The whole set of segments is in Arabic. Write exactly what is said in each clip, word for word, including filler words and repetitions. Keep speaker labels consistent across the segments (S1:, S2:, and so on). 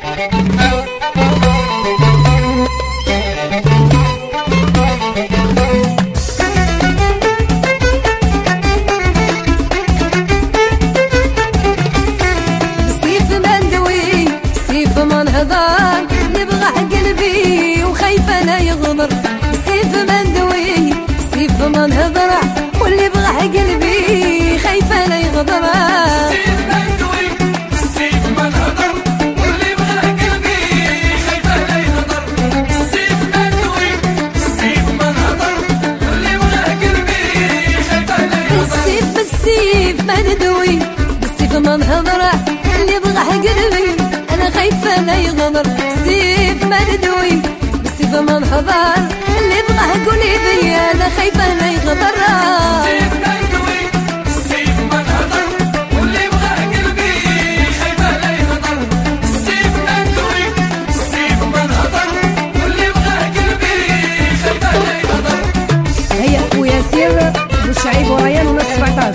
S1: السيف مندوي السيف ما نهضر واللي بغى قلبي خايفه لا يغدر.
S2: السيف مندوي السيف ما نهضر واللي بغى قلبي خايفه لا يغدر. السيف مندوي السيف ما نهضر واللي بغى قلبي خايفه لا يغدر.
S1: السيف بالسيف مندوي بالسيف ما نهضر اللي بغى قلبي انا خايفه لا يغدر. السيف مندوي السيف ما نهضر اللي بغاه قولي بيا انا خايفه لا يغدر.
S2: السيف مندوي السيف ما نهضر واللي بغى قلبي خايفه لا يغدر. السيف مندوي السيف ما نهضر واللي بغى قلبي خايفه لا يغدر.
S3: هيا وياسير بوشعيب وريان ونص سبعطاش.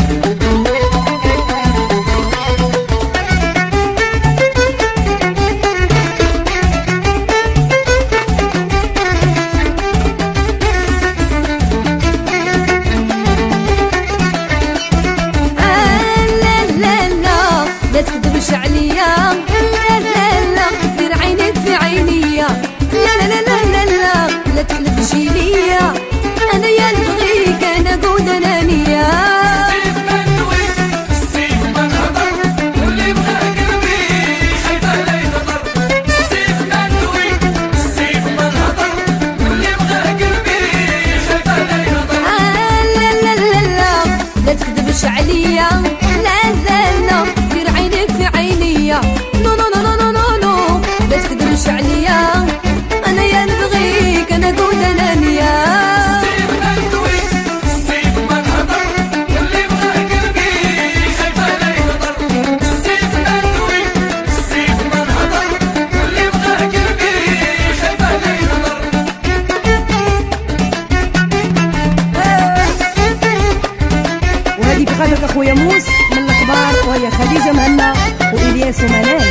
S1: لا تكذبش عليا لا لا لا دير عينيك في عينيا لا لا لا لا لا لا لا تقلبش ليا انا يا نبغيك انا قود انانيه.
S2: السيف مندوي السيف ما نهضر واللي بغى قلبي خايفه لا يغدر. السيف مندوي السيف ما نهضر واللي بغى قلبي خايفه لا يغدر.
S1: آه لا لا لا لا لا تكذبش عليا لا لا لا دير عينيك في عينيا نو نو نو نو نو نو لا تكذبش عليا انا يا نبغيك انا قود انانيه.
S2: السيف مندوي السيف ما نهضر واللي بغى قلبي خايفه لا يغدر. السيف مندوي السيف ما نهضر واللي بغى قلبي خايفه لا يغدر.
S3: وهذه بخاطرك اخويا موس من الكبار وهي خديجه مهنا والياس ومنال.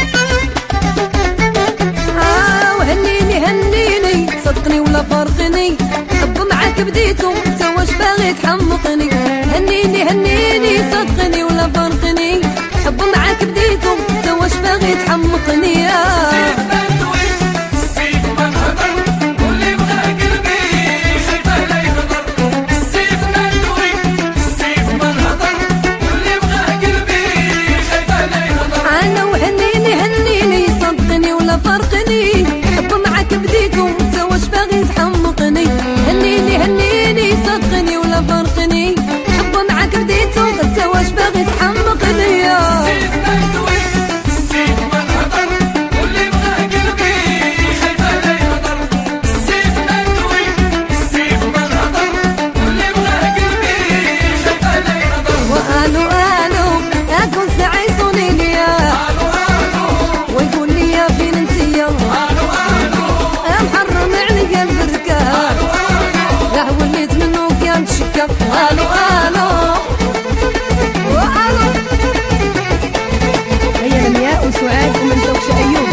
S1: آه وهنيني هنيني صدقني ولا فرقني حب معاك بديتو تا واش باغي تحمقني. هنيني هنيني صدقني ولا فرقني حب معاك بديتو تا واش باغي تحمقني.
S2: السيف مندوي السيف ما نهضر واللي بغى قلبي خايفه لا يغدر. السيف مندوي السيف ما نهضر واللي بغى قلبي خايفه لا يغدر.
S1: انا وهنيني هنيني صدقني ولا فرقني حب معاك بديتو تا واش باغي تحمقني. هنيني هنيني صدقني ولا فرقني حب معاك بديتو تا واش باغي تحمقني.
S2: السيف مندوي السيف ما نهضر واللي بغى قلبي خايفه لا يغدر. السيف مندوي السيف ما نهضر واللي بغى قلبي خايفه لا يغدر.
S1: وقالو قالو اكون ساعي صوني ليا
S2: قالوا قالوا
S1: ويقول لي فين انتيا
S2: قالوا قالوا
S1: محرم عليا البركه راه وليت منو كان تشكى. قالو قالو وقالو
S3: هيا لمياء وسعاد ومن زوجش ايوب.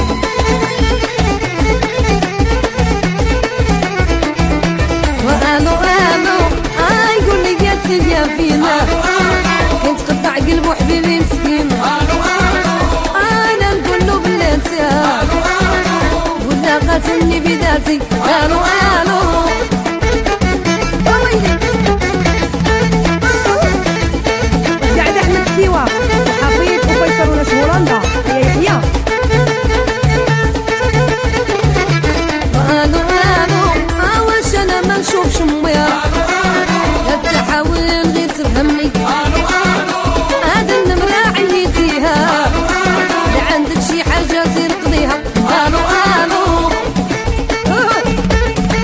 S1: وقالو قالو اه يقول لي يا تيا فينا كنت قطع قلبو حبيبي مسكين. انا نقول له بلاتي ولا قاتلني بذاتي. قالو قالو
S3: سعد احمد سيوا وحفيظ وفيصل وناس هولندا. هيا يحيى
S1: قالو قالو اه واش انا ما نشوفش اميا لا تحاول غير تفهمني هذا النمرة عييتيها لا عندك شي حاجة ترقضيها. قالو قالو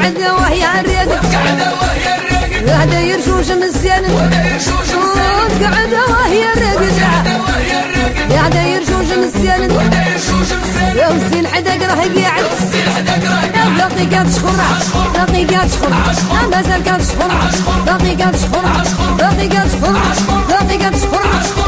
S1: قعده وهي الريق
S2: قعدة وهي الراقد
S1: قعده يرشوش مزيان
S2: يرشوش مسالم
S1: قعده وهي الريق
S2: قعدة وهي الراقد
S1: قعده يرشوش مزيان
S2: يرشوش مسالم
S1: يا وسين حداك راه قاعد
S2: السيل حداك راه
S1: باقي كتشخر باقي كتشخر مازال كتشخر باقي كتشخر باقي كتشخر باقي كتشخر